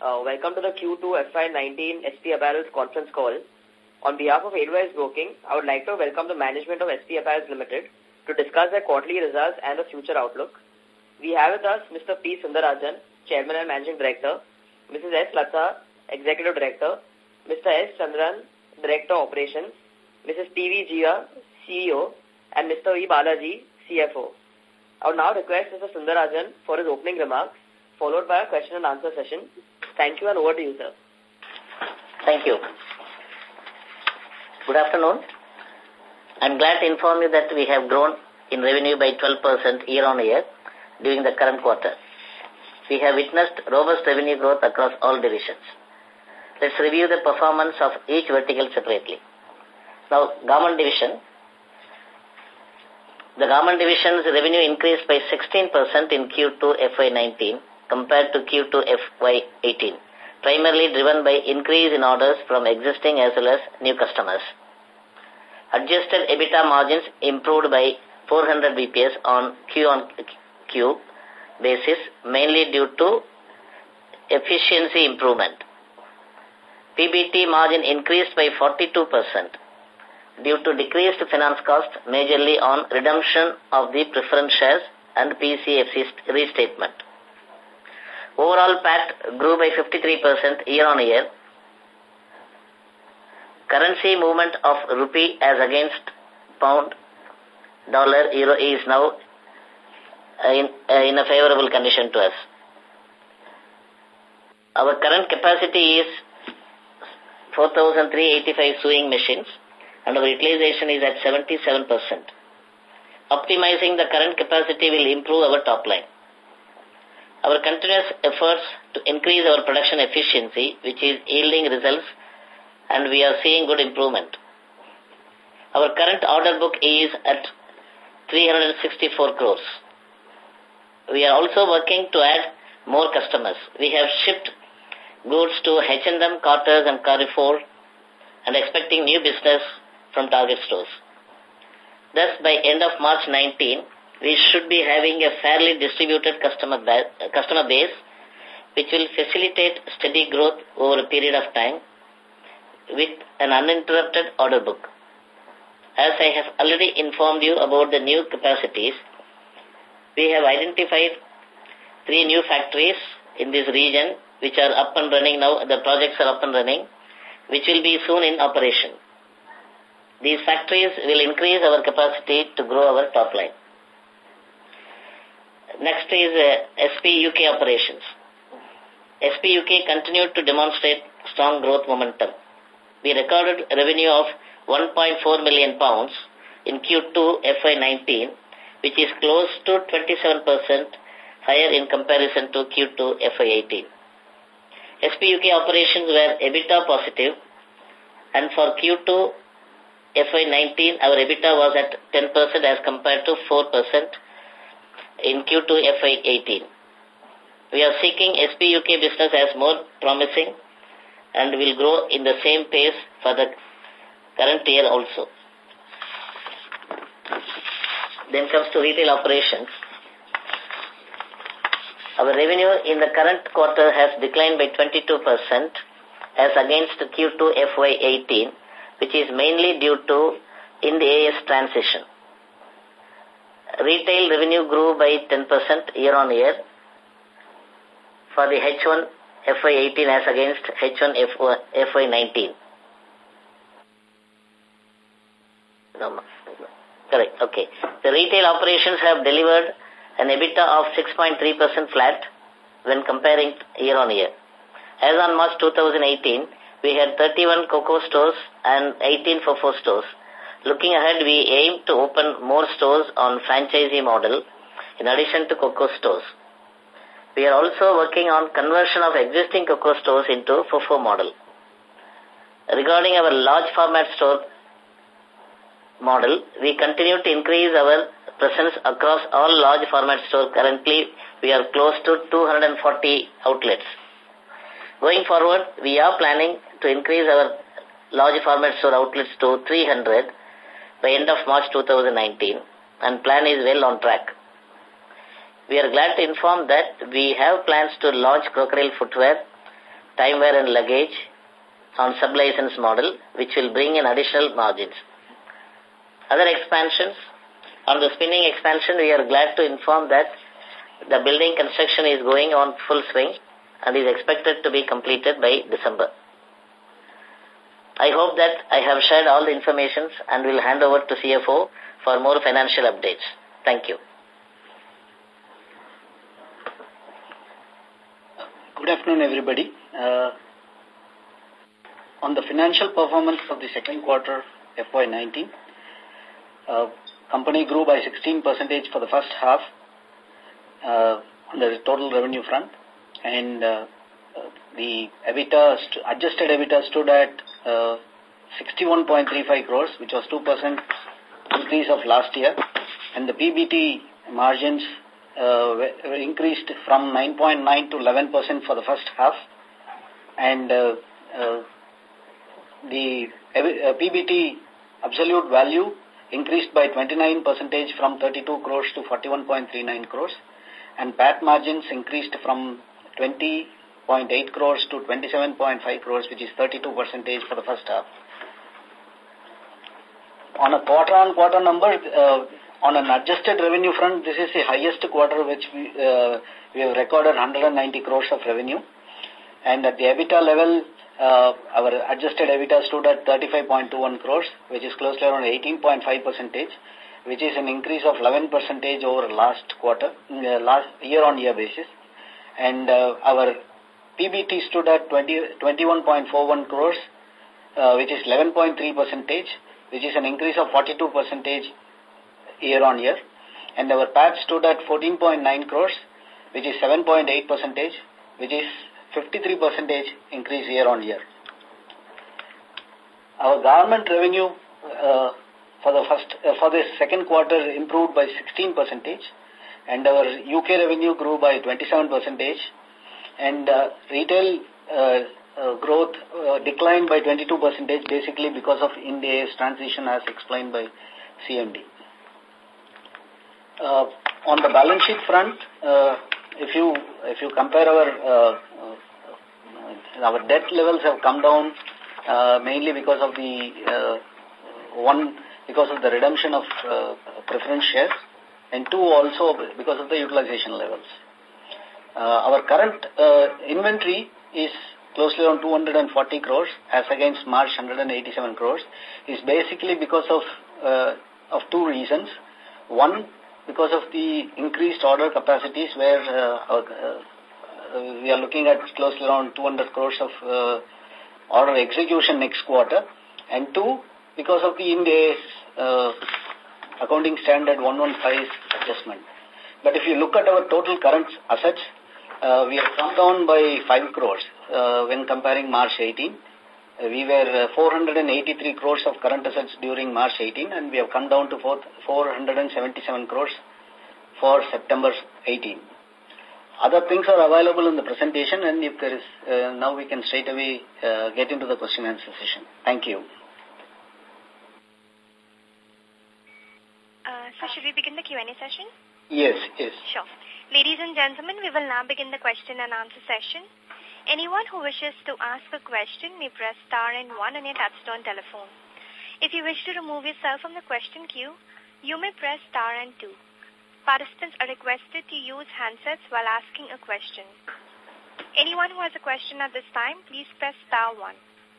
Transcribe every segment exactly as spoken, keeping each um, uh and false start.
Uh, welcome to the Q two F Y nineteen S P Apparel's conference call. On behalf of Edelweiss Broking, I would like to welcome the management of S P Apparel Limited to discuss their quarterly results and the future outlook. We have with us Mister P. Sundarajan, Chairman and Managing Director, Missus S. Latha, Executive Director, Mister S. Chandran, Director of Operations, Missus T V Jia, C E O, and Mister E. Balaji, C F O. I would now request Mister Sundarajan for his opening remarks, followed by a question and answer session. Thank you, and over to you, sir. Thank you. Good afternoon. I'm glad to inform you that we have grown in revenue by twelve percent year on year during the current quarter. We have witnessed robust revenue growth across all divisions. Let's review the performance of each vertical separately. Now, Garment Division. The Garment Division's revenue increased by sixteen percent in Q two F Y nineteen compared to Q two F Y eighteen, primarily driven by increase in orders from existing as well as new customers. Adjusted EBITDA margins improved by four hundred B P S on Q on Q basis, mainly due to efficiency improvement. P B T margin increased by forty-two percent due to decreased finance cost, majorly on redemption of the preference shares and P C F C restatement. Overall P A T grew by fifty-three percent year on year. Currency movement of rupee as against pound, dollar, euro is now in, in a favorable condition to us. Our current capacity is four thousand three hundred eighty-five sewing machines, and our utilization is at seventy-seven percent. Optimizing the current capacity will improve our top line. Our continuous efforts to increase our production efficiency, which is yielding results, and we are seeing good improvement. Our current order book is at three hundred sixty-four crores. We are also working to add more customers. We have shipped goods to H and M, Carter's and Carrefour, and expecting new business from Target stores. Thus, by end of March nineteenth, we should be having a fairly distributed customer, ba customer base, which will facilitate steady growth over a period of time with an uninterrupted order book. As I have already informed you about the new capacities, we have identified three new factories in this region which are up and running now. The projects are up and running, which will be soon in operation. These factories will increase our capacity to grow our top line. Next is uh, S P U K operations. S P U K continued to demonstrate strong growth momentum. We recorded revenue of one point four million pounds in Q two F Y nineteen, which is close to twenty-seven percent higher in comparison to Q two F Y eighteen. S P U K operations were EBITDA positive, and for Q two F Y nineteen, our EBITDA was at ten percent as compared to four percent in Q two F Y eighteen. We are seeking S P U K business as more promising and will grow in the same pace for the current year also. Then comes to retail operations. Our revenue in the current quarter has declined by twenty-two percent as against Q two F Y eighteen, which is mainly due to Ind A S transition. Retail revenue grew by ten percent year on year for the H one F Y eighteen as against H one F Y nineteen. No, correct, okay. The retail operations have delivered an EBITDA of six point three percent flat when comparing year on year. As on March two thousand eighteen, we had thirty-one COCO stores and eighteen FOFO stores. Looking ahead, we aim to open more stores on franchisee model in addition to COCO stores. We are also working on conversion of existing COCO stores into FOFO model. Regarding our large format store model, we continue to increase our presence across all large format stores. Currently, we are close to two hundred forty outlets. Going forward, we are planning to increase our large format store outlets to three hundred by end of March two thousand nineteen, and plan is well on track. We are glad to inform that we have plans to launch crocodile footwear timeware and luggage on sub-license model, which will bring in additional margins. Other expansions, on the spinning expansion, we are glad to inform that the building construction is going on full swing and is expected to be completed by December. I hope that I have shared all the information and will hand over to C F O for more financial updates. Thank you. Good afternoon, everybody. Uh, on the financial performance of the second quarter F Y nineteen, uh, company grew by sixteen percent for the first half uh, on the total revenue front, and uh, the EBITDA, adjusted EBITDA stood at uh, sixty-one point three five crores, which was two percent increase of last year, and the P B T margins uh, were increased from nine point nine to eleven percent for the first half, and uh, uh, the uh, P B T absolute value increased by twenty-nine percent from thirty-two crores to forty-one point three nine crores, and P A T margins increased from twenty point eight crores to twenty-seven point five crores, which is thirty-two percent for the first half. On a quarter-on-quarter number, uh, on an adjusted revenue front, this is the highest quarter which we, uh, we have recorded one hundred ninety crores of revenue. And at the EBITDA level, uh, our adjusted EBITDA stood at thirty-five point two one crores, which is close to around eighteen point five percent, which is an increase of eleven percent over last quarter, uh, last year-on-year basis. And uh, our P B T stood at twenty-one point four one crores, uh, which is eleven point three percent, which is an increase of forty-two percent year on year. And our P A T stood at fourteen point nine crores, which is seven point eight percent, which is fifty-three percent increase year on year. Our government revenue uh, for the first uh, for the second quarter improved by sixteen percent, and our U K revenue grew by twenty-seven percent, and uh, retail uh, uh, growth uh, declined by twenty-two percent, basically because of Ind AS transition, as explained by C M D. Uh, on the balance sheet front, uh, if you if you compare our uh, uh, our debt levels have come down uh, mainly because of the uh, one because of the redemption of uh, preference shares, and two also because of the utilization levels. Uh, our current uh, inventory is closely on two hundred forty crores as against March one hundred eighty-seven crores. Is basically because of uh, of two reasons. One, because of the increased order capacities, where uh, our, uh, we are looking at closely around two hundred crores of uh, order execution next quarter, and two, because of the Ind AS uh, accounting standard one fifteen adjustment. But if you look at our total current assets, uh, we have come down by five crores uh, when comparing March eighteen. Uh, we were uh, four hundred eighty-three crores of current assets during March eighteen, and we have come down to four hundred seventy-seven crores for September eighteen. Other things are available in the presentation, and if there is, uh, now we can straight away uh, get into the question and answer session. Thank you. Uh, so should we begin the Q and A session? Yes, yes. Sure. Ladies and gentlemen, we will now begin the question and answer session. Anyone who wishes to ask a question may press star and one on your touchtone telephone. If you wish to remove yourself from the question queue, you may press star and two. Participants are requested to use handsets while asking a question. Anyone who has a question at this time, please press star one.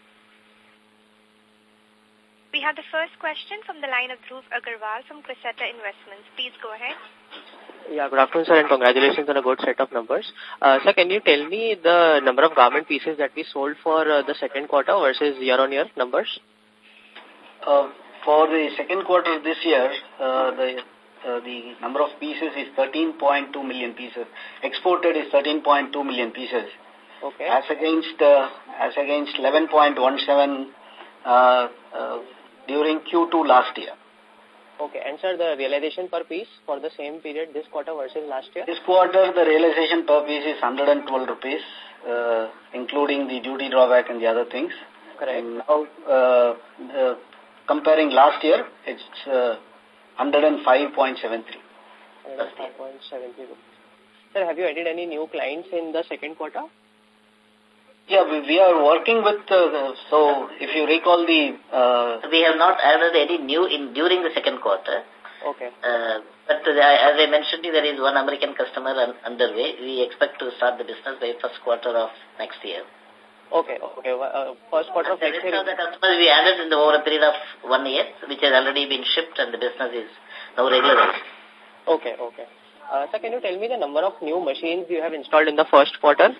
We have the first question from the line of Dhruv Agarwal from Crescetta Investments. Please go ahead. Yeah, good afternoon, sir, and congratulations on a good set of numbers. Uh, sir, can you tell me the number of garment pieces that we sold for uh, the second quarter versus year-on-year numbers? Uh, for the second quarter this year, uh, the uh, the number of pieces is thirteen point two million pieces. Exported is thirteen point two million pieces. Okay. As against uh, as against eleven point one seven uh, uh, during Q two last year. Okay, and sir, the realization per piece for the same period this quarter versus last year? This quarter, the realization per piece is one hundred twelve rupees, uh, including the duty drawback and the other things. Correct. And now, uh, uh, comparing last year, it's uh, one hundred five point seven three. one hundred five point seven three. Sir, have you added any new clients in the second quarter? Yeah, we, we are working with, uh, so if you recall the... Uh, we have not added any new in during the second quarter. Okay. Uh, but uh, as I mentioned, there is one American customer un underway. We expect to start the business by first quarter of next year. Okay, okay. Uh, first quarter of the next year. year. The customers we added in the over a period of one year, which has already been shipped and the business is now regularized. Okay, okay. Uh, sir, can you tell me the number of new machines you have installed in the first quarter?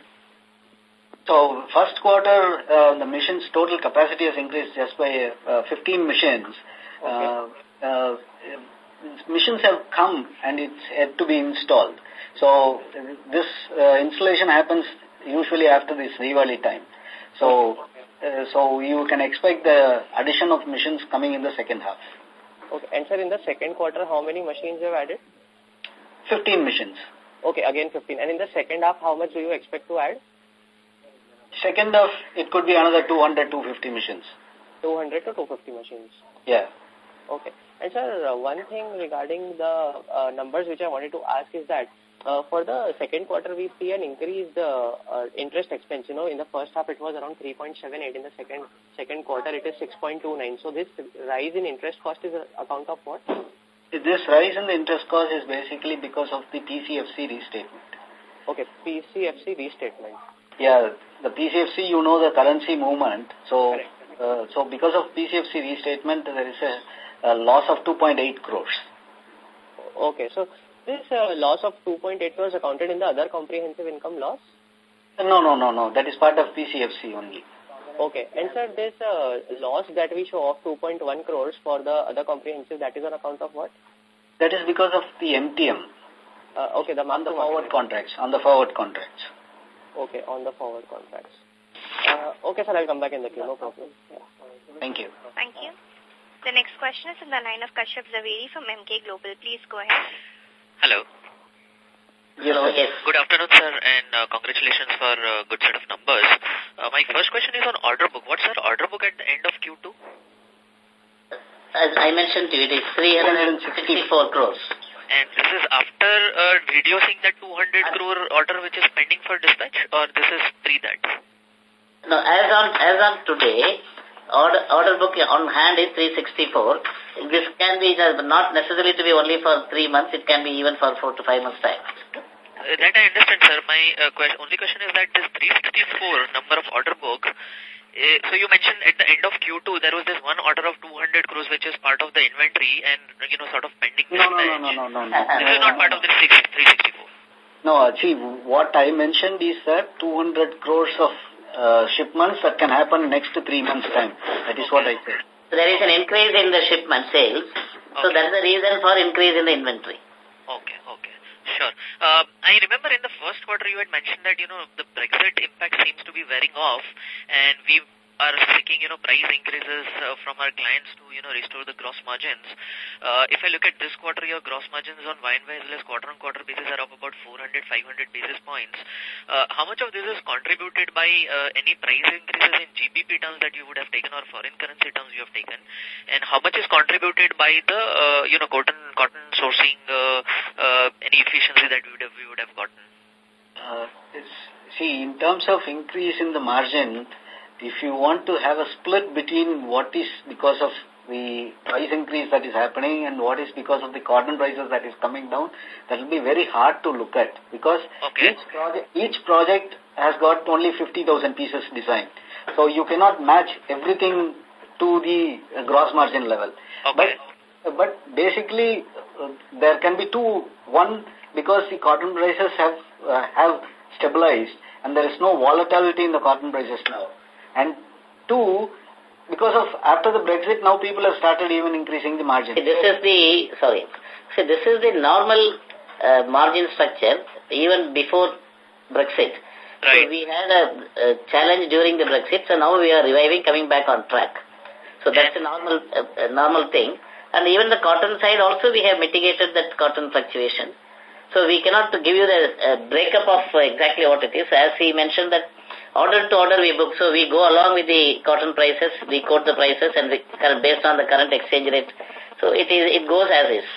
So, first quarter, uh, the machine's total capacity has increased just by uh, fifteen machines. Okay. Uh, uh, machines have come and it's yet to be installed. So, this uh, installation happens usually after this Diwali time. So, uh, so you can expect the addition of machines coming in the second half. Okay. And sir, in the second quarter, how many machines you have added? fifteen machines. Okay, again fifteen. And in the second half, how much do you expect to add? Second half, it could be another two hundred, two hundred fifty machines. two hundred to two hundred fifty machines. Yeah. Okay. And sir, uh, one thing regarding the uh, numbers which I wanted to ask is that uh, for the second quarter, we see an increased uh, uh, interest expense. You know, in the first half, it was around three point seven eight. In the second second quarter, it is six point two nine. So this rise in interest cost is a account of what? This rise in the interest cost is basically because of the P C F C restatement. Okay, P C F C restatement. Yeah, the P C F C, you know the currency movement. So, uh, so because of P C F C restatement, there is a, a loss of two point eight crores. Okay, so this uh, loss of two point eight crores accounted in the other comprehensive income loss? No, no, no, no. That is part of P C F C only. Okay, and sir, this uh, loss that we show of two point one crores for the other comprehensive, that is on account of what? That is because of the M T M. Uh, okay, the on the forward contracts. On the forward contracts. Okay, on the forward contracts. Uh, okay, sir, I'll come back in the queue. No problem. Yeah. Thank you. Thank you. The next question is in the line of Kashyap Zaveri from M K Global. Please go ahead. Hello. Hello, yes. Good afternoon, sir, and uh, congratulations for a uh, good set of numbers. Uh, my first question is on order book. What's our order book at the end of Q two? As I mentioned to you, it is three hundred sixty-four crores. And this is after uh, reducing that two hundred crore order which is pending for dispatch, or this is pre that? No, as on as on today, order order book on hand is three sixty-four. This can be not necessarily to be only for three months. It can be even for four to five months time. Uh, that I understand, sir. My uh, question, only question is that this three sixty-four number of order book. Uh, so you mentioned at the end of Q two there was this one order of two hundred crores which is part of the inventory and, you know, sort of pending no, dispatch. No, no, no, no, no. This is not part of the three sixty-four. No, see, what I mentioned is that two hundred crores of uh, shipments that can happen next to three months' time. That is okay. What I said. So there is an increase in the shipment sales. Okay. So that's the reason for increase in the inventory. Okay, okay. Sure. Uh, I remember in the first quarter you had mentioned that, you know, the Brexit impact seems to be wearing off and we are seeking, you know, price increases uh, from our clients to, you know, restore the gross margins. Uh, if I look at this quarter, your gross margins on Y and Y as well as quarter-on-quarter basis are up about four hundred, five hundred basis points. Uh, how much of this is contributed by uh, any price increases in G B P terms that you would have taken or foreign currency terms you have taken? And how much is contributed by the, uh, you know, cotton cotton sourcing, uh, uh, any efficiency that we would have, we would have gotten? Uh, it's, see, in terms of increase in the margin, if you want to have a split between what is because of the price increase that is happening and what is because of the cotton prices that is coming down, that will be very hard to look at because okay. each project each project has got only fifty thousand pieces designed. So you cannot match everything to the gross margin level. Okay. But, but basically, uh, there can be two. One, because the cotton prices have, uh, have stabilized and there is no volatility in the cotton prices now. And two, because of after the Brexit, now people have started even increasing the margin. See, this is the, sorry, see, this is the normal uh, margin structure even before Brexit. Right. So we had a, a challenge during the Brexit, so now we are reviving, coming back on track. So that's a normal, uh, a normal thing. And even the cotton side also we have mitigated that cotton fluctuation. So we cannot give you the uh, breakup of uh, exactly what it is. As he mentioned that order to order we book, so we go along with the cotton prices, we quote the prices and we, based on the current exchange rate. So it is it goes as is.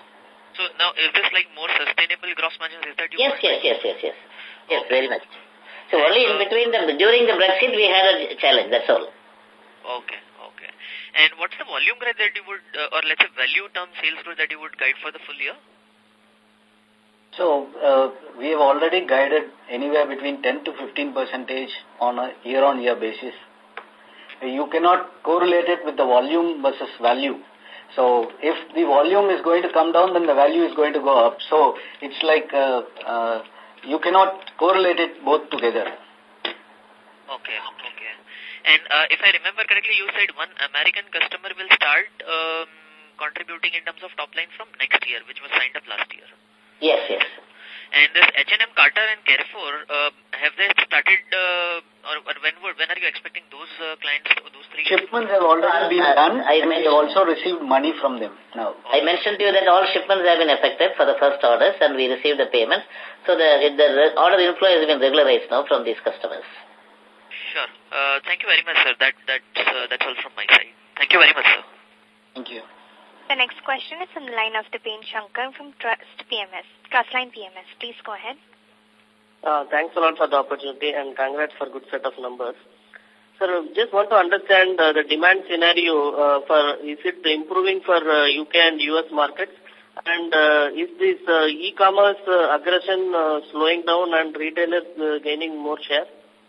So now is this like more sustainable gross margins? Is that you Yes, yes, yes, yes, yes. Yes, okay. very much. So and, only in uh, between the, during the Brexit we had a challenge, that's all. Okay, okay. And what's the volume growth that you would, uh, or let's say value term sales growth that you would guide for the full year? So, uh, we have already guided anywhere between ten to fifteen percentage on a year-on-year basis. You cannot correlate it with the volume versus value. So, if the volume is going to come down, then the value is going to go up. So, it's like uh, uh, you cannot correlate it both together. Okay, okay. And uh, if I remember correctly, you said one American customer will start um, contributing in terms of top line from next year, which was signed up last year. Yes, yes. And this H and M, Carter and Carrefour, uh, have they started, uh, or, or when would, when are you expecting those uh, clients, those three? Shipments have already been uh, done, I and we have also received money from them now. I mentioned to you that all shipments have been effected for the first orders and we received the payments. So the, the order inflow has been regularized now from these customers. Sure. Uh, thank you very much, sir. That, that's, uh, that's all from my side. Thank you very much, sir. Thank you. The next question is from the line of Dipen Shankar from Trust P M S, Trustline P M S. Please go ahead. Uh, thanks a lot for the opportunity and congrats for good set of numbers. Sir, just want to understand uh, the demand scenario uh, for, is it improving for uh, U K and U S markets? And uh, is this uh, e-commerce uh, aggression uh, slowing down and retailers uh, gaining more share?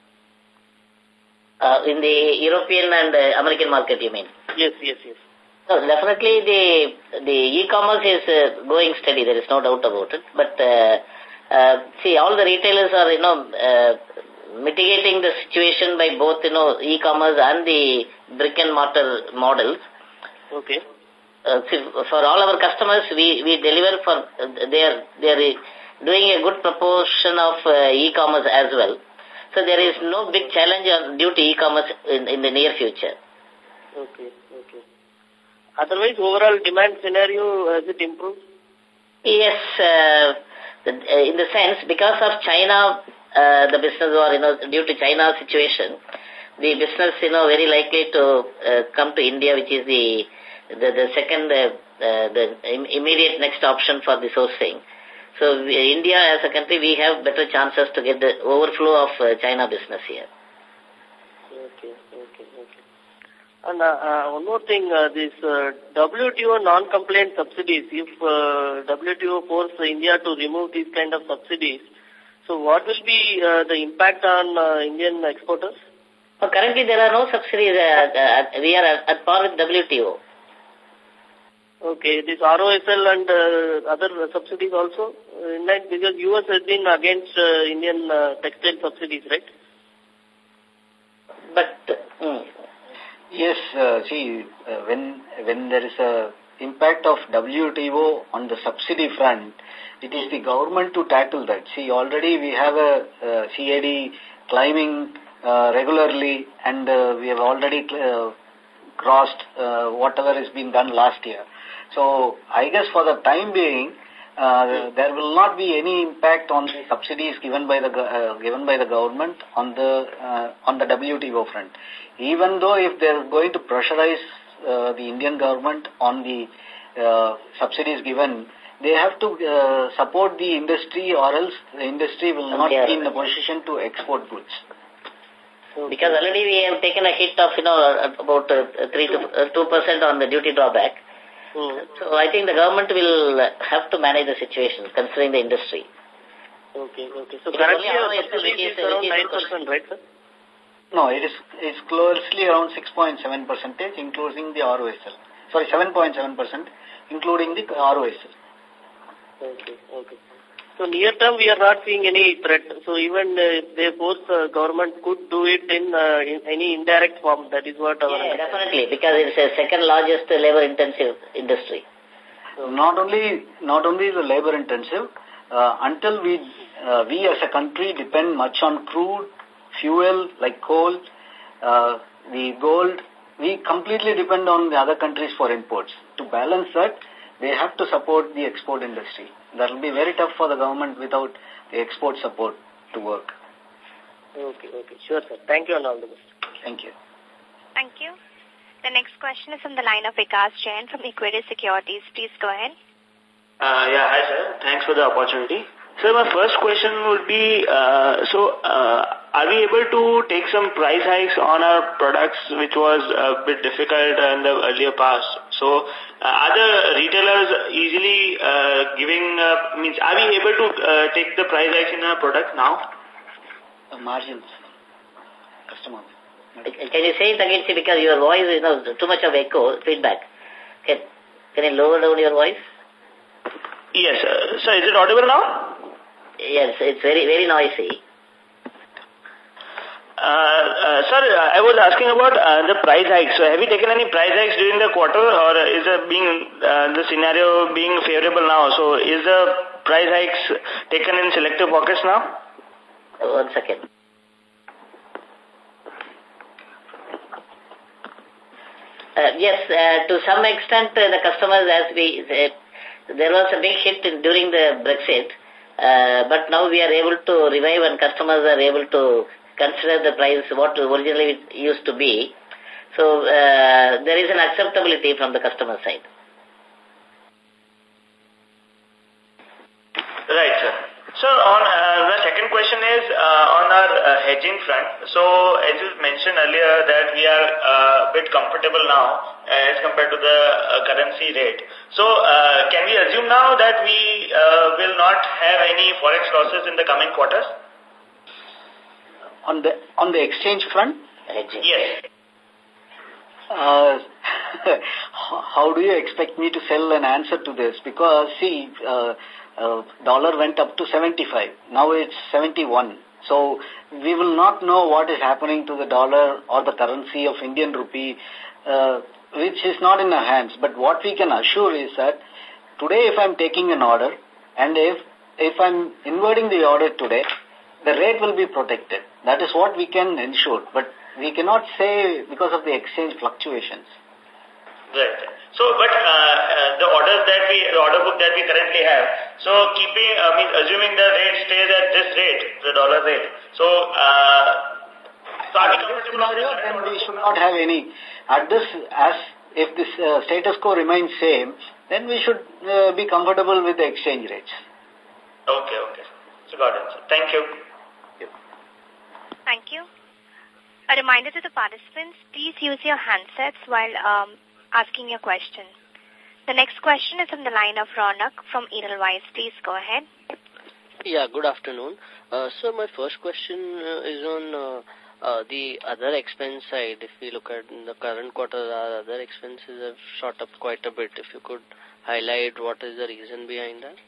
Uh, in the European and uh, American market, you mean? Yes, yes, yes. So definitely the the e-commerce is uh, going steady. There is no doubt about it. But uh, uh, see, all the retailers are you know uh, mitigating the situation by both you know e-commerce and the brick and mortar models. Okay. Uh, see, for all our customers, we we deliver for uh, they are they are doing a good proportion of uh, e-commerce as well. So there is no big challenge on, due to e-commerce in in the near future. Okay. Okay. Otherwise, overall demand scenario, has it improved? Yes, uh, the, uh, in the sense, because of China, uh, the business or, you know, due to China's situation, the business, you know, very likely to uh, come to India, which is the the, the second, uh, uh, the im immediate next option for the sourcing. So, we, India as a country, we have better chances to get the overflow of uh, China business here. Okay, okay, okay. And uh, uh, one more thing, uh, this uh, W T O non-compliant subsidies, if uh, W T O forces India to remove these kind of subsidies, so what will be uh, the impact on uh, Indian exporters? Well, currently there are no subsidies. Uh, uh, we are at, at par with W T O. Okay, this R O S L and uh, other subsidies also uh, in line, because U S has been against uh, Indian uh, textile subsidies, right? But... Uh, mm. Yes, uh, see, uh, when when there is a impact of W T O on the subsidy front, it is the government to tackle that. See, already we have a uh, C A D climbing uh, regularly, and uh, we have already uh, crossed uh, whatever has been done last year. So, I guess for the time being, uh, there will not be any impact on the subsidies given by the uh, given by the government on the uh, on the W T O front. Even though if they are going to pressurize uh, the Indian government on the uh, subsidies given, they have to uh, support the industry, or else the industry will not okay. be in a position to export goods. Because already we have taken a hit of, you know, about uh, three to uh, two percent on the duty drawback. Mm. So I think the government will have to manage the situation, considering the industry. Okay, okay. So it currently our subsidy is around nine percent, right, sir? No, it is it's closely around six point seven percentage, including the R O S L. Sorry, seven point seven percent, including the R O S L. Okay, okay. So near term, we are not seeing any threat. So even uh, if they force, uh, government could do it in, uh, in any indirect form. That is what our... Yeah, definitely, because it's a second largest labor intensive industry. So not only not only the labor intensive, uh, until we uh, we as a country depend much on crude fuel like coal, uh, the gold, we completely depend on the other countries for imports. To balance that, they have to support the export industry. That will be very tough for the government without the export support to work. Okay, okay. Sure, sir. Thank you and all the best. Thank you. Thank you. The next question is from the line of Vikas Jain from Equity Securities. Please go ahead. Uh, yeah, hi sir. Thanks for the opportunity. Sir, my first question would be, uh, so uh, are we able to take some price hikes on our products, which was a bit difficult in the earlier past? So, uh, are the retailers easily uh, giving, uh, means, are we able to uh, take the price hikes in our product now? The margins, customers. Can you say it again, see, because your voice is, you know, too much of echo, feedback. Can, can you lower down your voice? Yes, uh, sir, is it audible now? Yes, it's very, very noisy. Uh, uh, sir, I was asking about uh, the price hikes. So have you taken any price hikes during the quarter, or is it being, uh, the scenario being favorable now? So is the price hikes taken in selective pockets now? Uh, one second. Uh, yes, uh, to some extent, uh, the customers, as we uh, there was a big hit in, during the Brexit, uh, but now we are able to revive and customers are able to consider the price what originally it used to be. So uh, there is an acceptability from the customer side. Right, sir. So on uh, the second question is uh, on our uh, hedging front. So as you mentioned earlier that we are uh, a bit comfortable now uh, as compared to the uh, currency rate. So uh, can we assume now that we uh, will not have any forex losses in the coming quarters? On the on the exchange front? Hedging. Yes. Uh, how do you expect me to sell an answer to this? Because see, uh, uh, dollar went up to seventy-five. Now it's seventy-one. So we will not know what is happening to the dollar or the currency of Indian rupee, uh, which is not in our hands. But what we can assure is that today if I'm taking an order and if, if I'm inverting the order today, the rate will be protected. That is what we can ensure. But we cannot say because of the exchange fluctuations. Right. So, but uh, uh, the orders that we, the order book that we currently have, so keeping, uh, means assuming the rate stays at this rate, the dollar rate, so, uh, so are we comfortable on this then we should not have any, at this, as if this uh, status quo remains same, then we should uh, be comfortable with the exchange rates. Okay, okay. So got it. Thank you. Thank you. A reminder to the participants, please use your handsets while um, asking your question. The next question is from the line of Ronak from Edelweiss. Please go ahead. Yeah, good afternoon. Uh, so my first question uh, is on uh, uh, the other expense side. If we look at in the current quarter, our other expenses have shot up quite a bit. If you could highlight what is the reason behind that?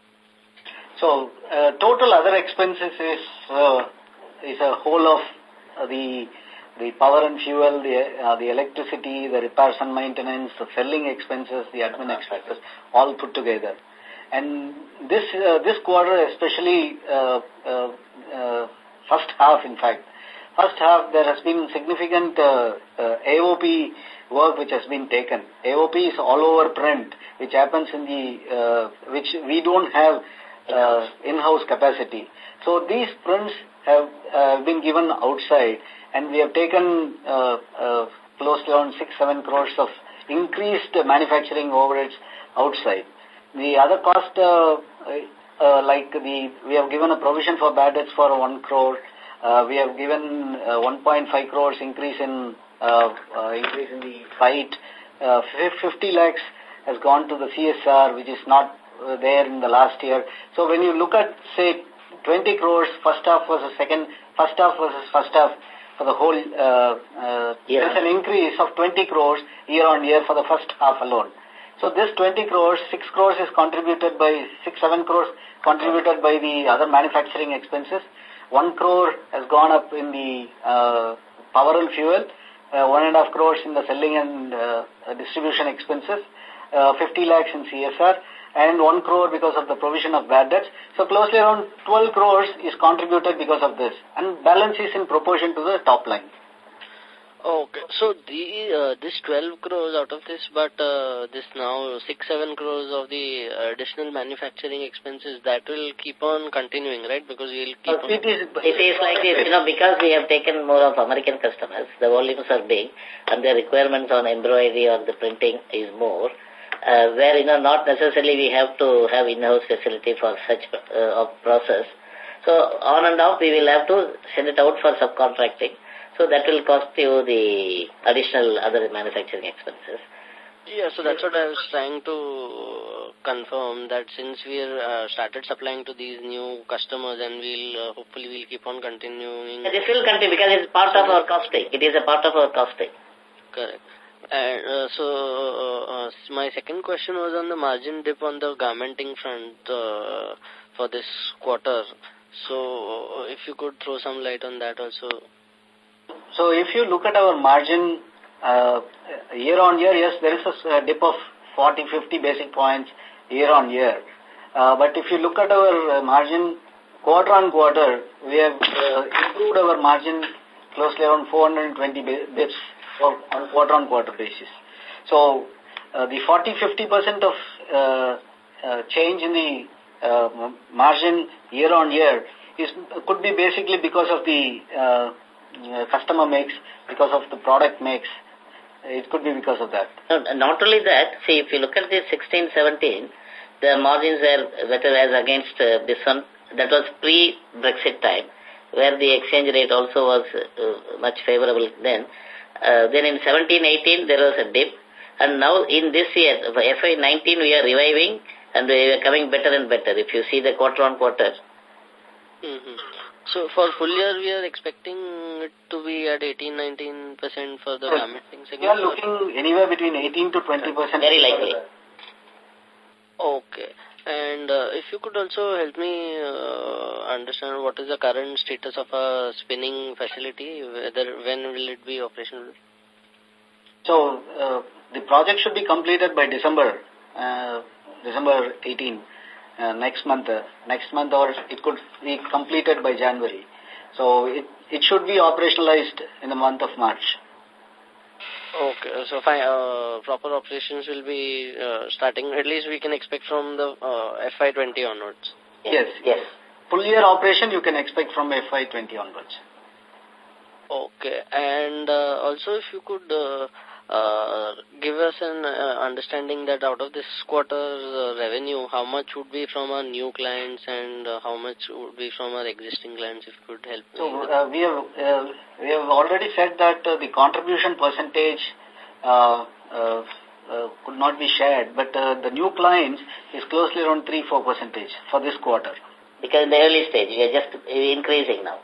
So, uh, total other expenses is uh, is a whole of uh, the the power and fuel, the uh, the electricity, the repairs and maintenance, the selling expenses, the admin expenses, all put together. And this uh, this quarter, especially uh, uh, uh, first half, in fact, first half there has been significant uh, uh, A O P work which has been taken. A O P is all over print, which happens in the uh, which we don't have uh, in-house capacity. So these prints have uh, been given outside, and we have taken uh, uh, close to around six, seven crores of increased manufacturing overheads outside. The other cost, uh, uh, like the, we have given a provision for bad debts for one crore. Uh, we have given uh, one point five crores increase in uh, uh, increase in the fight. Uh, fifty lakhs has gone to the C S R, which is not uh, there in the last year. So when you look at, say, twenty crores first half versus second, first half versus first half for the whole, uh, uh, yeah. There's an increase of twenty crores year on year for the first half alone. So this twenty crores, six crores is contributed by, six, seven crores contributed by the other manufacturing expenses. One crore has gone up in the uh, power and fuel, uh, one and a half crores in the selling and uh, distribution expenses, uh, fifty lakhs in C S R, and one crore because of the provision of bad debts. So closely around twelve crores is contributed because of this, and balance is in proportion to the top line. Okay, so the uh, this twelve crores out of this, but uh, this now six, seven crores of the additional manufacturing expenses, that will keep on continuing, right? Because we'll keep on... It is, it is like this, you know, because we have taken more of American customers, the volumes are big, and the requirements on embroidery or the printing is more, uh, where, you know, not necessarily we have to have in-house facility for such uh, process. So on and off, we will have to send it out for subcontracting. So that will cost you the additional other manufacturing expenses. Yeah, so that's what I was trying to confirm, that since we are uh, started supplying to these new customers, and we'll uh, hopefully we'll keep on continuing. Yeah, this will continue because it's part of our costing. It is a part of our costing. Correct. And uh, so uh, uh, my second question was on the margin dip on the garmenting front uh, for this quarter. So uh, if you could throw some light on that also. So if you look at our margin uh, year on year, yes, there is a dip of forty, fifty basic points year on year. Uh, but if you look at our margin quarter on quarter, we have uh, improved our margin closely around four hundred twenty bits on quarter on quarter basis. So uh, the forty, fifty percent of uh, uh, change in the uh, margin year on year is could be basically because of the uh, Uh, customer mix, because of the product mix. It could be because of that. No, not only that, see, if you look at the sixteen, seventeen, the margins are better as against uh, this one. That was pre-Brexit time, where the exchange rate also was uh, much favorable then. Uh, then in seventeen, eighteen, there was a dip. And now in this year, F Y nineteen, we are reviving and we are coming better and better. If you see the quarter on quarter. Mm-hmm. So for full year, we are expecting it to be at eighteen, nineteen percent for the garmenting segment? We are looking anywhere between eighteen to twenty percent. Very likely. Okay. And uh, if you could also help me uh, understand what is the current status of a spinning facility, whether when will it be operational? So uh, the project should be completed by December, uh, December eighteenth. Uh, next month, uh, next month, or it could be completed by January. So it it should be operationalized in the month of March. Okay, so fine, uh, proper operations will be uh, starting. At least we can expect from the uh, F Y twenty onwards. Yes, yes. Full year operation you can expect from F Y twenty onwards. Okay, and uh, also if you could uh, uh, give us an uh, understanding that out of this quarter's uh, revenue, how much would be from our new clients and uh, how much would be from our existing clients, if you could help me. So uh, we have uh, we have already said that uh, the contribution percentage uh, uh, uh, could not be shared, but uh, the new clients is closely around three four percentage for this quarter. Because in the early stage, we are just increasing now.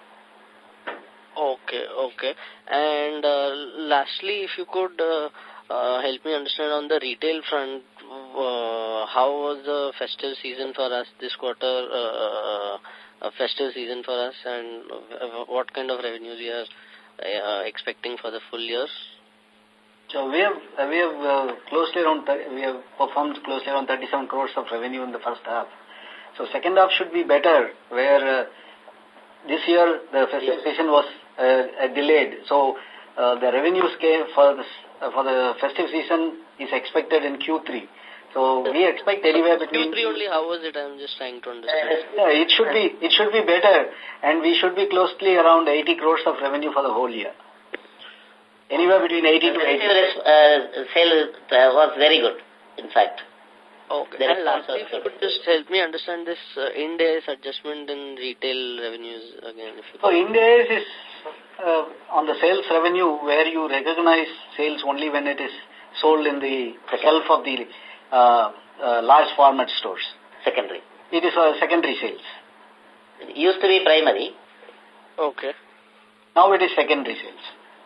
Okay, okay. And uh, lastly, if you could uh, uh, help me understand on the retail front, uh, how was the festive season for us this quarter, uh, a festive season for us, and uh, what kind of revenues we are uh, expecting for the full year? So we have uh, we have uh, closely around we have performed closely around thirty-seven crores of revenue in the first half. So second half should be better, where uh, this year the festive season was uh, delayed. So uh, the revenue scale for this, uh, for the festive season is expected in Q three. So we expect anywhere between Q three only. How was it? I'm just trying to understand. Yeah, it should be it should be better, and we should be closely around eighty crores of revenue for the whole year. Anywhere between eighty to eighty. Uh, sale uh, was very good, in fact. Okay. And lastly, if you could just help me understand this uh, Ind AS adjustment in retail revenues again. If you so Ind AS is uh, on the sales revenue, where you recognize sales only when it is sold in the shelf of the uh, uh, large format stores. Secondary. It is uh, secondary sales. It used to be primary. Okay. Now it is secondary sales.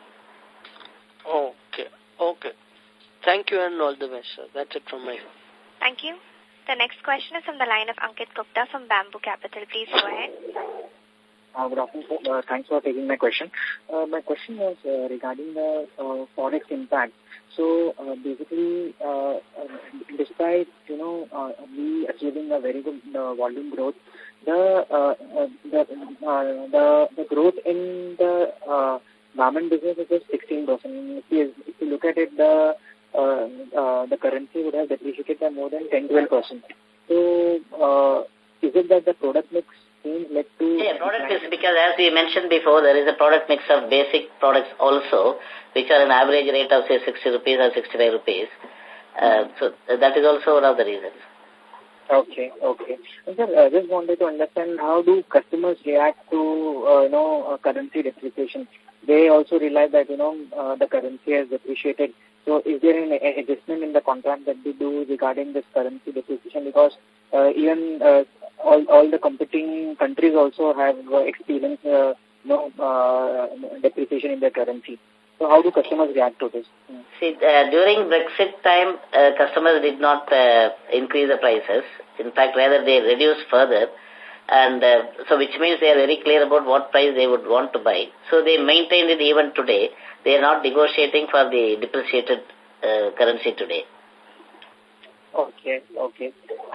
Okay. Okay. Thank you and all the best, sir. That's it from my side. Thank you. The next question is from the line of Ankit Gupta from Bamboo Capital. Please go ahead. Uh, good afternoon, sir. Uh, thanks for taking my question. Uh, my question was uh, regarding the uh, Forex impact. So, uh, basically, uh, uh, despite, you know, uh, we achieving a very good uh, volume growth, the, uh, uh, the, uh, the, the growth in the uh, garment business is just sixteen percent. If you, if you look at it, the Uh, uh, the currency would have depreciated by more than ten to twelve percent. So, uh, is it that the product mix change led to... Yeah, product mix, because as we mentioned before, there is a product mix of basic products also, which are an average rate of, say, sixty rupees or sixty-five rupees. Uh, so, that is also one of the reasons. Okay, okay. And sir, I just wanted to understand how do customers react to, uh, you know, uh, currency depreciation? They also realize that, you know, uh, the currency has depreciated. So is there an adjustment in the contract that they do regarding this currency depreciation? Because uh, even uh, all, all the competing countries also have uh, experienced, uh, you know, uh, depreciation in their currency. So how do customers react to this? Hmm. See, uh, during Brexit time, uh, customers did not uh, increase the prices. In fact, rather they reduced further. And uh, so which means they are very clear about what price they would want to buy. So they maintained it even today. They are not negotiating for the depreciated uh, currency today. Okay, okay.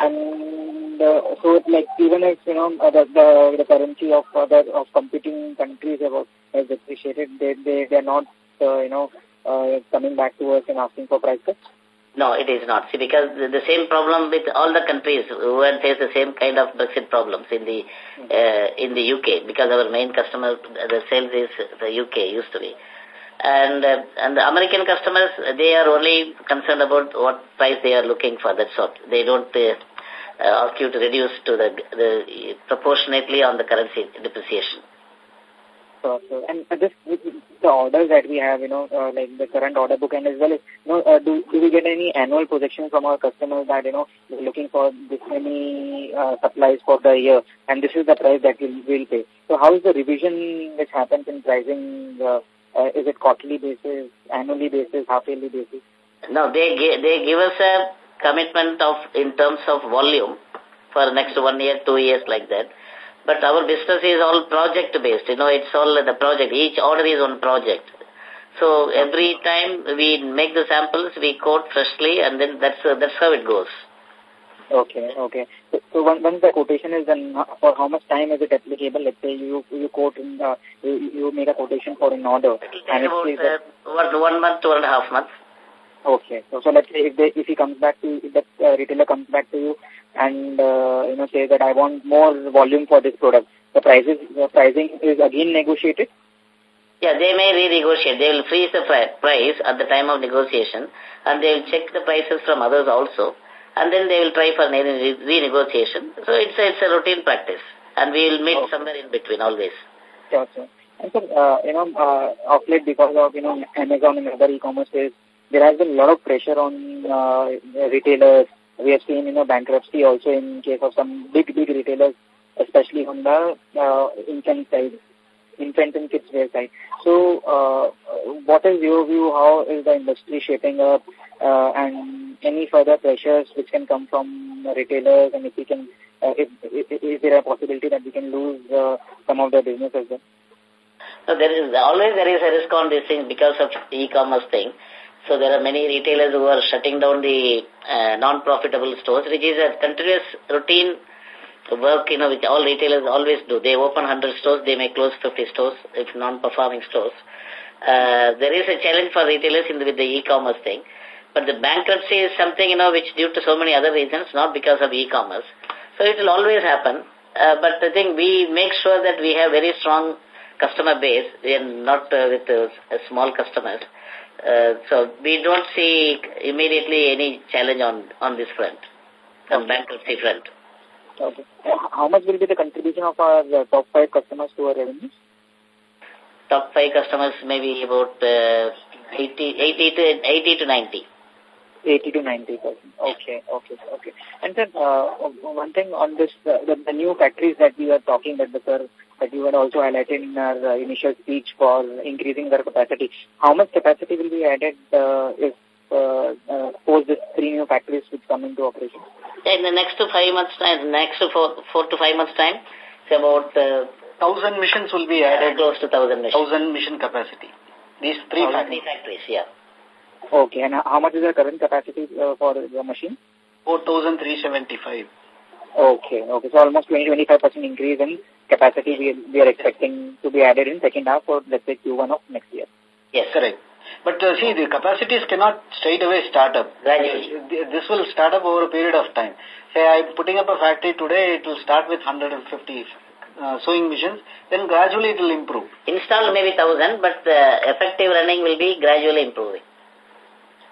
And uh, so it's like even if, you know, uh, the, the, the currency of other of competing countries have, has depreciated, they, they, they are not, uh, you know, uh, coming back to us and asking for price cuts? No, it is not. See, because the same problem with all the countries who had faced the same kind of Brexit problems in the uh, in the U K, because our main customer, the sales is the U K, used to be. And uh, and the American customers, they are only concerned about what price they are looking for, that's all. They don't uh, uh, ask you to reduce to the, the proportionately on the currency depreciation. So, so, and uh, this, the orders that we have, you know, uh, like the current order book and as well as, you know, uh, do, do we get any annual projection from our customers that, you know, we're looking for this many uh, supplies for the year and this is the price that we'll, we'll pay. So how is the revision which happens in pricing? Uh, uh, is it quarterly basis, annually basis, half-yearly basis? No, they, they give us a commitment of in terms of volume for the next one year, two years like that. But our business is all project-based. You know, it's all the project. Each order is on project. So every time we make the samples, we quote freshly, and then that's uh, that's how it goes. Okay, okay. So, so once the quotation is done, for how much time is it applicable? Let's say you you quote in, uh, you, you make a quotation for an order. It will take about uh, one, one month, two and a half months. Okay. So, so let's say if they, if he comes back to, if the uh, retailer comes back to you and, uh, you know, say that I want more volume for this product, the prices, the pricing is again negotiated? Yeah, they may renegotiate. They will freeze the price at the time of negotiation and they will check the prices from others also and then they will try for renegotiation. So it's a, it's a routine practice and we will meet okay. somewhere in between always. Sure, sir. And so, uh, you know, uh, of late because of, you know, Amazon and other e-commerce space, there has been a lot of pressure on uh, retailers. We have seen, you know, bankruptcy also in case of some big, big retailers, especially on the uh, infant side, infant and kids wear side. So, uh, what is your view? How is the industry shaping up? Uh, and any further pressures which can come from retailers? And if we can, uh, if, if, is there a possibility that we can lose uh, some of the business as well? So there is always there is a risk on these things because of e-commerce thing. So there are many retailers who are shutting down the uh, non-profitable stores, which is a continuous routine work, you know, which all retailers always do. They open one hundred stores, they may close fifty stores, if non-performing stores. Uh, there is a challenge for retailers in the, with the e-commerce thing. But the bankruptcy is something, you know, which due to so many other reasons, not because of e-commerce. So it will always happen. Uh, but I think we make sure that we have very strong customer base. We are not uh, with uh, small customers. Uh, so we don't see immediately any challenge on, on this front, on bankruptcy front. Okay. How much will be the contribution of our uh, top five customers to our revenues? Top five customers maybe about uh, eighty, eighty to eighty to ninety. Eighty to ninety percent. Okay, okay, okay. And then uh, one thing on this, uh, the, the new factories that we are talking that the sir that you had also highlighted in our uh, initial speech for increasing their capacity. How much capacity will be added uh, if uh, uh, post these three new factories which come into operation? In the next to five months time, next to four, four to five months time, it's about uh, thousand machines will be added. Uh, close to thousand machines. Thousand mission capacity. These three oh, factories. Three factories, yeah. Okay, and how much is the current capacity uh, for the machine? Four thousand three seventy-five. Okay, okay. So almost twenty to twenty-five percent increase in capacity we, we are expecting to be added in second half or let's say Q one of next year. Yes. Correct. But uh, see, the capacities cannot straight away start up. Gradually. This will start up over a period of time. Say I'm putting up a factory today, it will start with one hundred fifty uh, sewing machines, then gradually it will improve. Installed maybe one thousand, but the effective running will be gradually improving.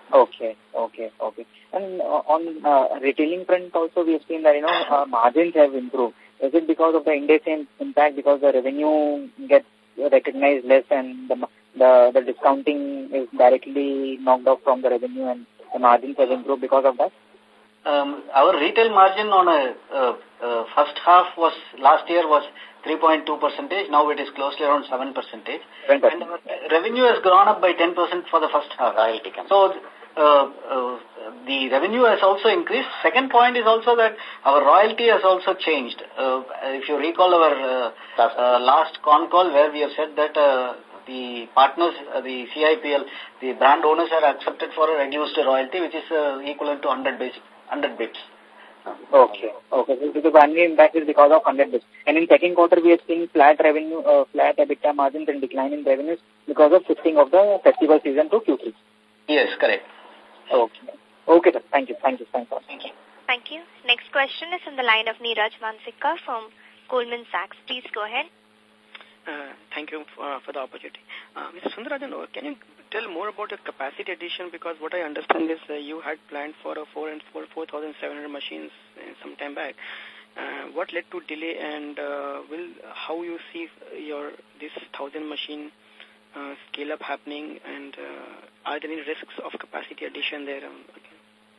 Okay, okay, okay. And uh, on uh, retailing front also we have seen that, you know, uh, margins have improved. Is it because of the index impact, because the revenue gets recognized less and the, the, the discounting is directly knocked off from the revenue and the margins have improved because of that? Um, our retail margin on a uh, uh, first half was, last year was three point two percentage, now it is closely around seven percentage. And our revenue has gone up by ten percent for the first half. Royalty comes. So, uh, uh, the revenue has also increased. Second point is also that our royalty has also changed. Uh, if you recall our uh, uh, last con call where we have said that uh, the partners, uh, the C I P L, the brand owners are accepted for a reduced royalty, which is uh, equivalent to one hundred basic. one hundred bips. Okay, okay. So the primary impact is because of one hundred bips. And in second quarter, we are seeing flat revenue, uh, flat EBITDA margins and decline in revenues because of shifting of the festival season to Q three. Yes, correct. Okay. Okay, sir. Thank you. Thank you. Thank you. Thank you. Thank you. Next question is on the line of Neeraj Mansikka from Goldman Sachs. Please go ahead. Uh, thank you for, uh, for the opportunity. Uh, Mister Sundarajan, can you tell more about your capacity addition? Because what I understand is uh, you had planned for a four and four four thousand seven hundred machines uh, some time back. Uh, what led to delay, and uh, will how you see your this thousand machine uh, scale up happening, and uh, are there any risks of capacity addition there? Um, okay.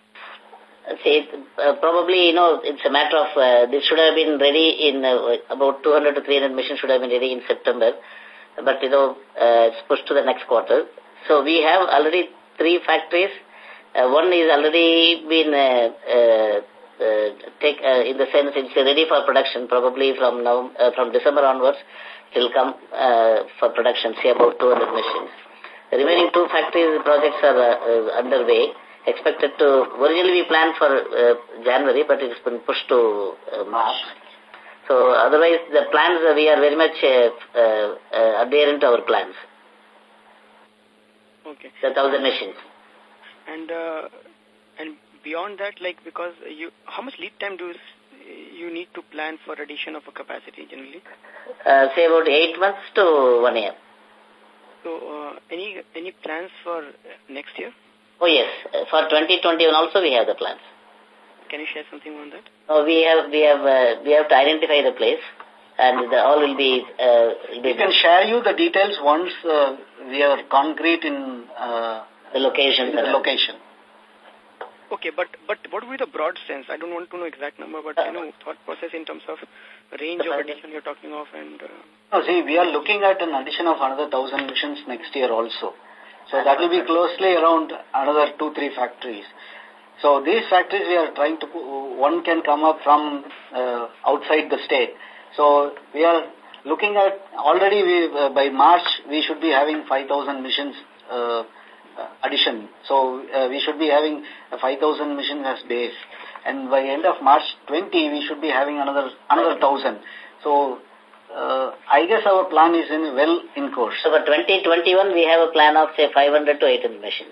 See, uh, probably, you know, it's a matter of, uh, this should have been ready in uh, about two hundred to three hundred machines should have been ready in September. But, you know, uh, it's pushed to the next quarter. So we have already three factories. Uh, one is already been, uh, uh, uh, take, uh, in the sense it's ready for production, probably from now, uh, from December onwards, it will come uh, for production, say about two hundred machines. The remaining two factories projects are uh, uh, underway. Expected to, originally we planned for uh, January, but it's been pushed to uh, March. So otherwise the plans, uh, we are very much uh, uh, uh, adherent to our plans. Okay. The thousand machines. And uh, and beyond that, like, because you, how much lead time do you, you need to plan for addition of a capacity generally? Uh, say about eight months to one year. So uh, any any plans for next year? Oh yes, for twenty twenty-one also we have the plans. Can you share something on that? Oh, we have we have uh, we have to identify the place, and the, all will be. Uh, will be we can share you the details once uh, we are concrete in uh, the location. In the location. Okay, but but what would be the broad sense? I don't want to know exact number, but you know, thought process in terms of range of addition you're talking of, and. Uh, no, see, we are looking at an addition of another thousand machines next year also. So that will be closely around another two, three factories. So these factories we are trying to, one can come up from uh, outside the state. So we are looking at, already we, uh, by March we should be having five thousand machines uh, addition. So uh, we should be having five thousand machines as base. And by end of March twenty we should be having another another one thousand. So Uh, I guess our plan is in well in course. So for twenty twenty-one, we have a plan of say five hundred to eight hundred machines.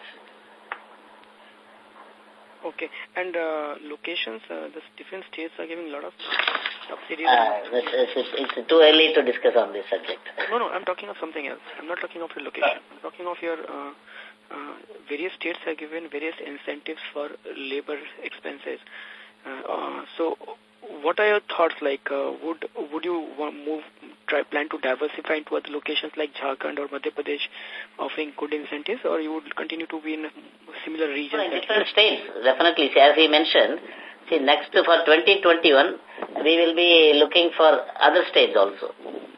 Okay, and uh, locations, uh, the different states are giving a lot of subsidies. Uh, this, it's, it's too early to discuss on this subject. No, no, I'm talking of something else. I'm not talking of your location. I'm talking of your uh, uh, various states are given various incentives for labor expenses. Uh, uh, so. What are your thoughts like? Uh, would would you move, try, plan to diversify into other locations like Jharkhand or Madhya Pradesh, offering good incentives, or you would continue to be in similar regions? No, in different states, definitely. See, as he mentioned, see, next for twenty twenty-one, we will be looking for other states also.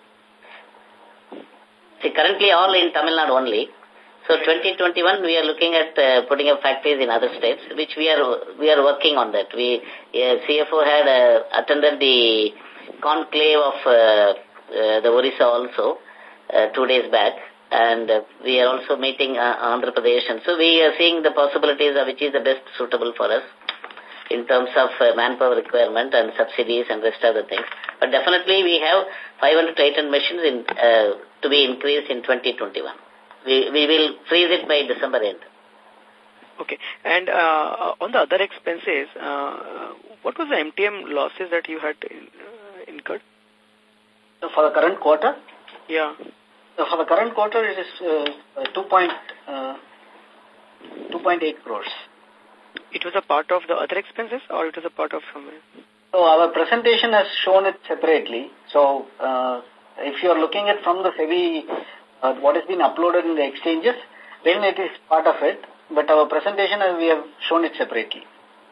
See, currently all in Tamil Nadu only. So twenty twenty-one, we are looking at uh, putting up factories in other states, which we are we are working on that. We uh, C F O had uh, attended the conclave of uh, uh, the Orissa also uh, two days back, and uh, we are also meeting uh, Andhra Pradesh, and so we are seeing the possibilities of which is the best suitable for us in terms of uh, manpower requirement and subsidies and rest of the things. But definitely we have five hundred to eight hundred machines in, uh, to be increased in twenty twenty-one. We, we will freeze it by December end. Okay. And uh, on the other expenses, uh, what was the M T M losses that you had in, uh, incurred? So for the current quarter? Yeah. So for the current quarter, it is uh, two point, uh, two point eight crores. It was a part of the other expenses or it was a part of somewhere? So our presentation has shown it separately. So uh, if you are looking at from the SEBI, uh, what has been uploaded in the exchanges, then it is part of it. But our presentation, uh, we have shown it separately.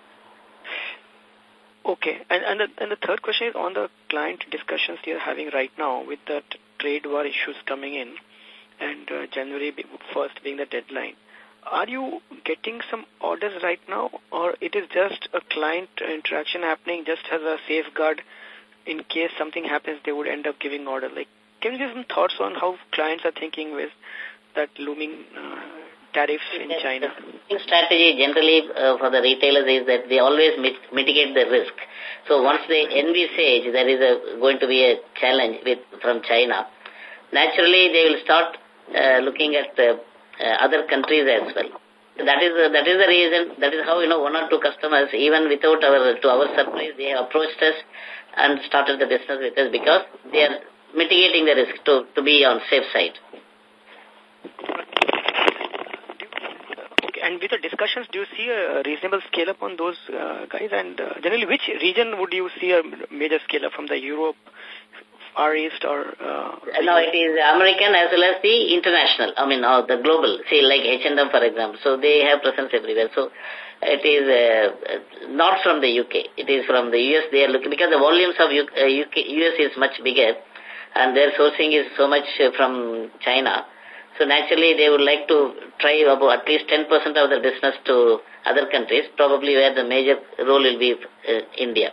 Okay. And, and, the, and the third question is on the client discussions you are having right now with the trade war issues coming in and uh, January first being the deadline. Are you getting some orders right now, or it is just a client interaction happening just as a safeguard in case something happens, they would end up giving order? Like, can you give some thoughts on how clients are thinking with that looming uh, tariffs in yes, China? The strategy generally uh, for the retailers is that they always mit mitigate the risk. So once they envisage there is a, going to be a challenge with from China, naturally they will start uh, looking at the Uh, other countries as well. That is uh, that is the reason. That is how, you know, one or two customers, even without our to our surprise, they approached us and started the business with us because they are mitigating the risk to to be on safe side. Okay, and with the discussions, do you see a reasonable scale up on those uh, guys? And uh, generally, which region would you see a major scale up from? The Europe, Far East, or uh, no, it is American as well as the international. I mean, uh, the global. See, like H and M, for example. So they have presence everywhere. So it is uh, not from the U K. It is from the U S. They are looking because the volumes of U K, uh, U K, U S is much bigger, and their sourcing is so much from China. So naturally, they would like to try about at least ten percent of their business to other countries, probably where the major role will be uh, India.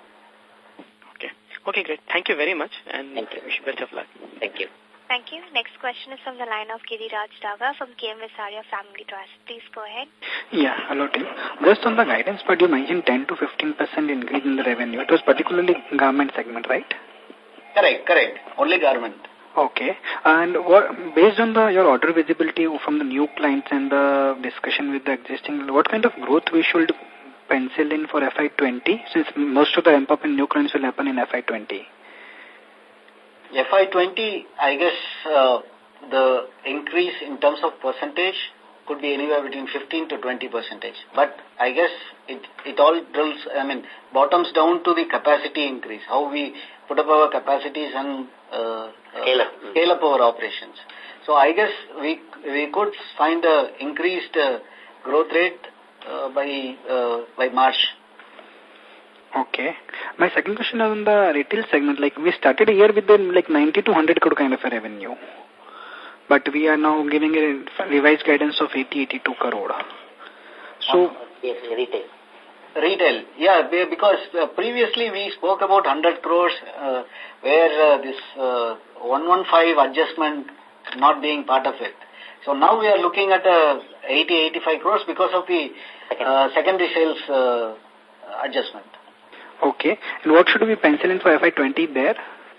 Okay, great. Thank you very much, and Thank you. wish you best of luck. Thank you. Thank you. Next question is from the line of Giriraj Daga from K M Visaria Family Trust. Please go ahead. Yeah, hello team. Just on the guidance part, you mentioned ten to fifteen percent increase in the revenue. It was particularly garment segment, right? Correct, correct. Only garment. Okay. And what, based on the your order visibility from the new clients and the discussion with the existing, what kind of growth we should pencil in for F I twenty, since most of the ramp up in new clients will happen in F I twenty? F I twenty, I guess uh, the increase in terms of percentage could be anywhere between fifteen to twenty percentage. But I guess it, it all drills, I mean, bottoms down to the capacity increase, how we put up our capacities and uh, scale, up. Uh, scale up our operations. So I guess we, we could find a increased uh, growth rate Uh, by uh, by March. Okay. My second question is on the retail segment. Like, we started a year with the, like ninety to one hundred crore kind of a revenue, but we are now giving a revised guidance of eighty, eighty-two crore. So, oh, yes, retail. Retail, yeah, because uh, previously we spoke about one hundred crores, uh, where uh, this uh, one fifteen adjustment not being part of it. So now we are looking at uh, eighty, eighty-five crores because of the uh, secondary sales uh, adjustment. Okay. And what should we pencil in for F I twenty there?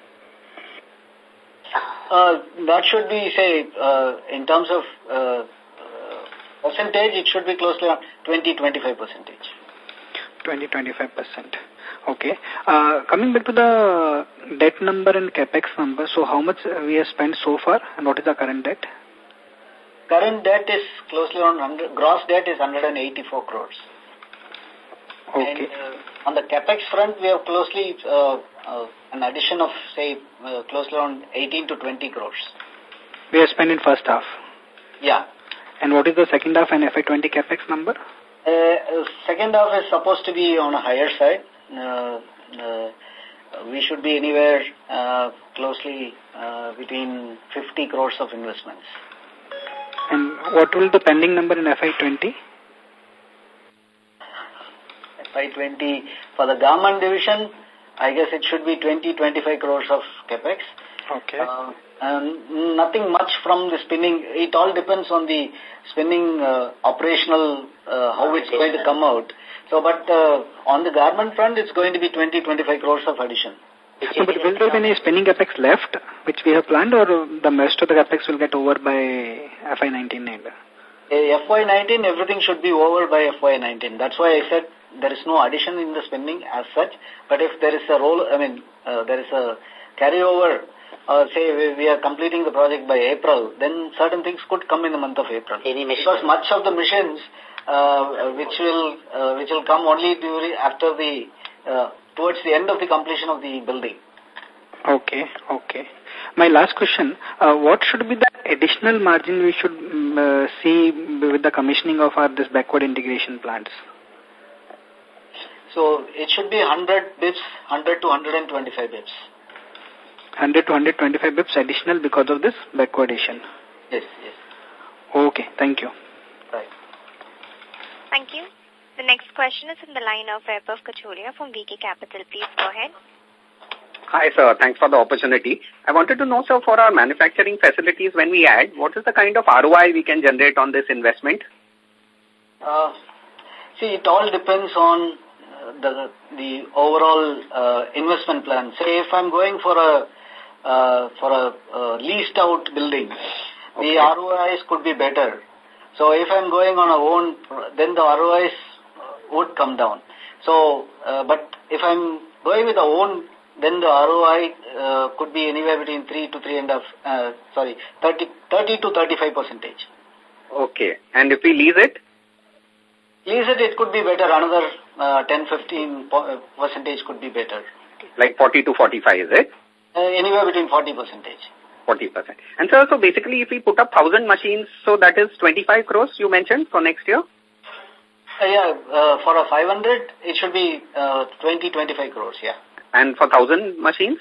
Uh, that should be, say, uh, in terms of uh, percentage, it should be close to twenty, twenty-five percentage. twenty, twenty-five percent. Okay. Uh, coming back to the debt number and capex number, so how much we have spent so far and what is the current debt? Current debt is closely on one hundred, gross debt is one hundred eighty-four crores. Okay. And uh, on the capex front, we have closely uh, uh, an addition of, say, uh, closely on eighteen to twenty crores. We have spent in first half. Yeah. And what is the second half and F I twenty capex number? Uh, second half is supposed to be on a higher side. Uh, uh, we should be anywhere uh, closely uh, between fifty crores of investments. And what will the pending number in F I twenty? F I twenty, for the garment division, I guess it should be twenty, twenty-five crores of capex. Okay. Uh, and nothing much from the spinning. It all depends on the spinning uh, operational, uh, how it's going to come out. So, but uh, on the garment front, it's going to be twenty, twenty-five crores of addition. No, but will there be any spinning capex left, which we have planned, or the rest of the capex will get over by F I nineteen end? F Y nineteen, everything should be over by F Y nineteen. That's why I said there is no addition in the spending as such. But if there is a role, I mean, uh, there is a carryover uh, say we, we are completing the project by April, then certain things could come in the month of April. Any machine. Because much of the machines uh, which will uh, which will come only during after the uh, towards the end of the completion of the building. Okay, okay. My last question, uh, what should be the additional margin we should um, uh, see with the commissioning of our this backward integration plants? So it should be one hundred bips, one hundred to one hundred twenty-five bips. one hundred to one hundred twenty-five bips additional because of this backwardation. Yes, yes. Okay, thank you. Right. Thank you. The next question is from the line of Vaibhav Kachoria from V K Capital. Please go ahead. Hi, sir. Thanks for the opportunity. I wanted to know, sir, for our manufacturing facilities, when we add, what is the kind of R O I we can generate on this investment? Uh, see, it all depends on the the overall uh, investment plan. Say, if I'm going for a uh, for a uh, leased out building, okay, the R O Is could be better. So, if I'm going on a own, then the R O Is would come down. So, uh, but if I'm going with a own, then the R O I uh, could be anywhere between three to three and a half, uh, sorry, thirty, thirty to thirty-five percentage. Okay. And if we lease it? Lease it, it could be better. Another uh, ten, fifteen percentage could be better. Like forty to forty-five, is it? Uh, anywhere between forty percentage. forty percent. And sir, so basically if we put up one thousand machines, so that is twenty-five crores you mentioned for next year? Uh, yeah, uh, for a five hundred, it should be uh, twenty, twenty-five crores, yeah. And for one thousand machines?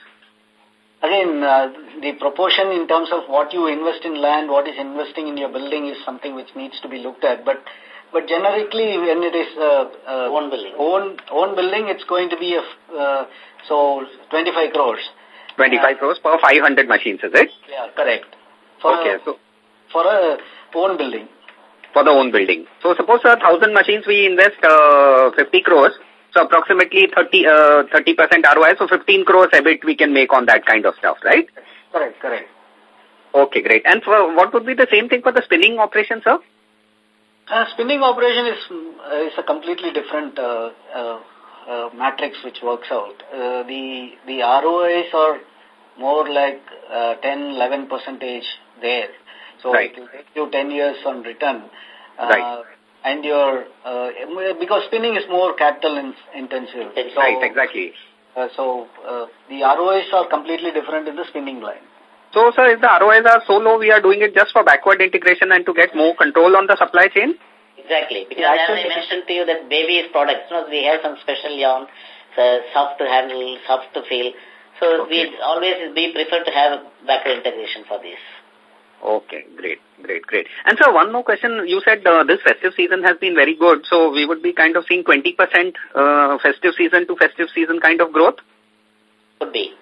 Again, uh, the proportion in terms of what you invest in land, what is investing in your building is something which needs to be looked at. But but generically, when it is uh, uh, own building, own, own building, it's going to be a, uh, so twenty-five crores. twenty-five uh, crores per five hundred machines, is it? Yeah, correct. For okay, a, so for a own building. For the own building. So suppose a uh, thousand machines we invest uh, fifty crores. So approximately thirty uh, thirty percent R O I, so fifteen crores E B I T we can make on that kind of stuff, right? Correct, correct. Okay, great. And for what would be the same thing for the spinning operation, sir? Uh, spinning operation is uh, is a completely different uh, uh, uh, matrix which works out. Uh, the the R O Is are more like uh, ten, eleven percentage there. So right. it will take you ten years on return. Uh, right. And your, uh, because spinning is more capital in, intensive. So, right, exactly. Uh, so, uh, the R O Is are completely different in the spinning line. So, sir, if the R O Is are so low, we are doing it just for backward integration and to get more control on the supply chain? Exactly. Because yeah, as I mentioned to you that baby's products, you know, we have some special yarn, uh, soft to handle, soft to feel. So, okay. we always we prefer to have backward integration for this. Okay, great, great, great. And sir, one more question. You said uh, this festive season has been very good, so we would be kind of seeing twenty percent uh, festive season to festive season kind of growth? Could be.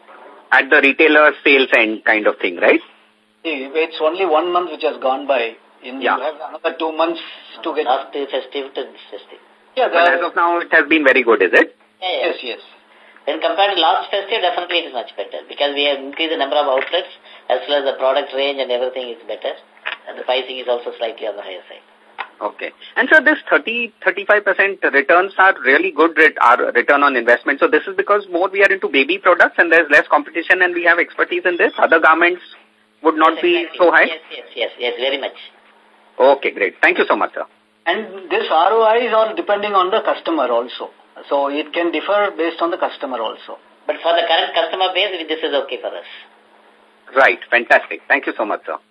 At the retailer sales end kind of thing, right? It's only one month which has gone by. In yeah. You have another two months to get... After festive to festive. Yeah, but as of now, it has been very good, is it? Yeah, yeah. Yes, yes. When compared to last festive, definitely it is much better because we have increased the number of outlets as well as the product range and everything is better. And the pricing is also slightly on the higher side. Okay. And so this thirty, thirty-five percent returns are really good ret our return on investment. So this is because more we are into baby products and there's less competition and we have expertise in this. Other garments would not yes, be exactly. so high? Yes, yes, yes, yes, very much. Okay, great. Thank you so much, sir. And this R O I is all depending on the customer also. So it can differ based on the customer also. But for the current customer base, this is okay for us. Right. Fantastic. Thank you so much, sir.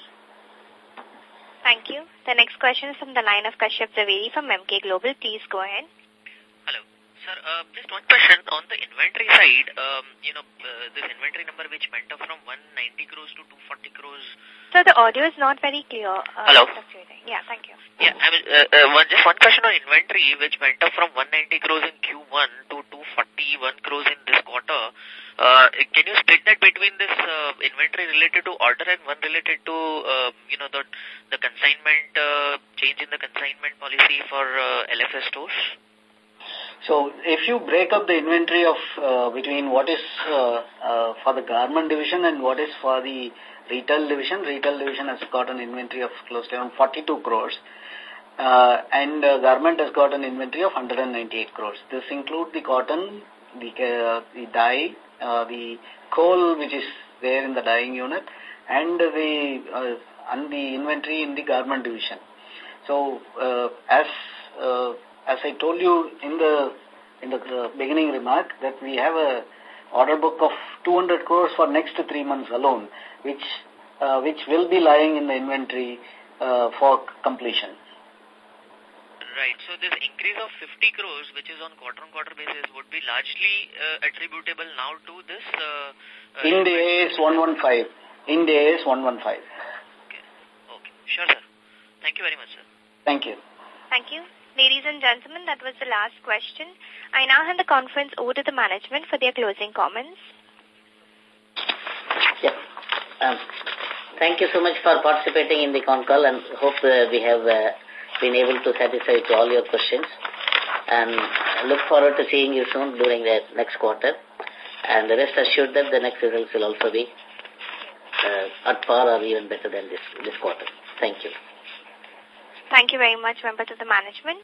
Thank you. The next question is from the line of Kashyap Zaveri from M K Global. Please go ahead. Hello. Sir, uh, just one question on the inventory side. Um, you know, uh, this inventory number which went up from one hundred ninety crores to two hundred forty crores. So the audio is not very clear. Uh, Hello. Yeah, thank you. Yeah, I mean, uh, uh, one, just one question on inventory which went up from one hundred ninety crores in Q one to two hundred forty-one crores in this quarter. Uh, can you split that between this uh, inventory related to order and one related to, uh, you know, the the consignment, uh, change in the consignment policy for uh, L F S stores? So if you break up the inventory of uh, between what is uh, uh, for the garment division and what is for the retail division, retail division has got an inventory of close to around forty-two crores. Uh, and uh, garment has got an inventory of one hundred ninety-eight crores. This includes the cotton, the, uh, the dye, uh, the coal which is there in the dyeing unit and the uh, and the inventory in the garment division. So uh, as uh, as I told you in the in the uh, beginning remark that we have a order book of two hundred crores for next three months alone, which uh, which will be lying in the inventory uh, for completion. Right. So this increase of fifty crores, which is on quarter-on-quarter basis, would be largely uh, attributable now to this? Uh, uh, Ind AS one fifteen. Ind AS one fifteen. Okay. Okay. Sure, sir. Thank you very much, sir. Thank you. Thank you. Ladies and gentlemen, that was the last question. I now hand the conference over to the management for their closing comments. Yeah. Um, thank you so much for participating in the con call, and hope uh, we have uh, been able to satisfy to all your questions. And I look forward to seeing you soon during the next quarter. And rest assured that the next results will also be uh, at par or even better than this, this quarter. Thank you. Thank you very much, members of the management.